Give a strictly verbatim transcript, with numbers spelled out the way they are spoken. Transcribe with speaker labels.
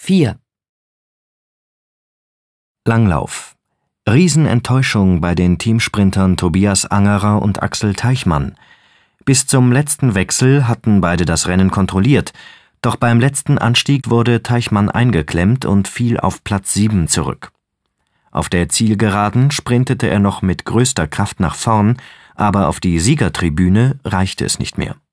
Speaker 1: vier.
Speaker 2: Langlauf. Riesenenttäuschung bei den Teamsprintern Tobias Angerer und Axel Teichmann. Bis zum letzten Wechsel hatten beide das Rennen kontrolliert, doch beim letzten Anstieg wurde Teichmann eingeklemmt und fiel auf Platz sieben zurück. Auf der Zielgeraden sprintete er noch mit größter Kraft nach vorn, aber auf die Siegertribüne reichte es nicht mehr.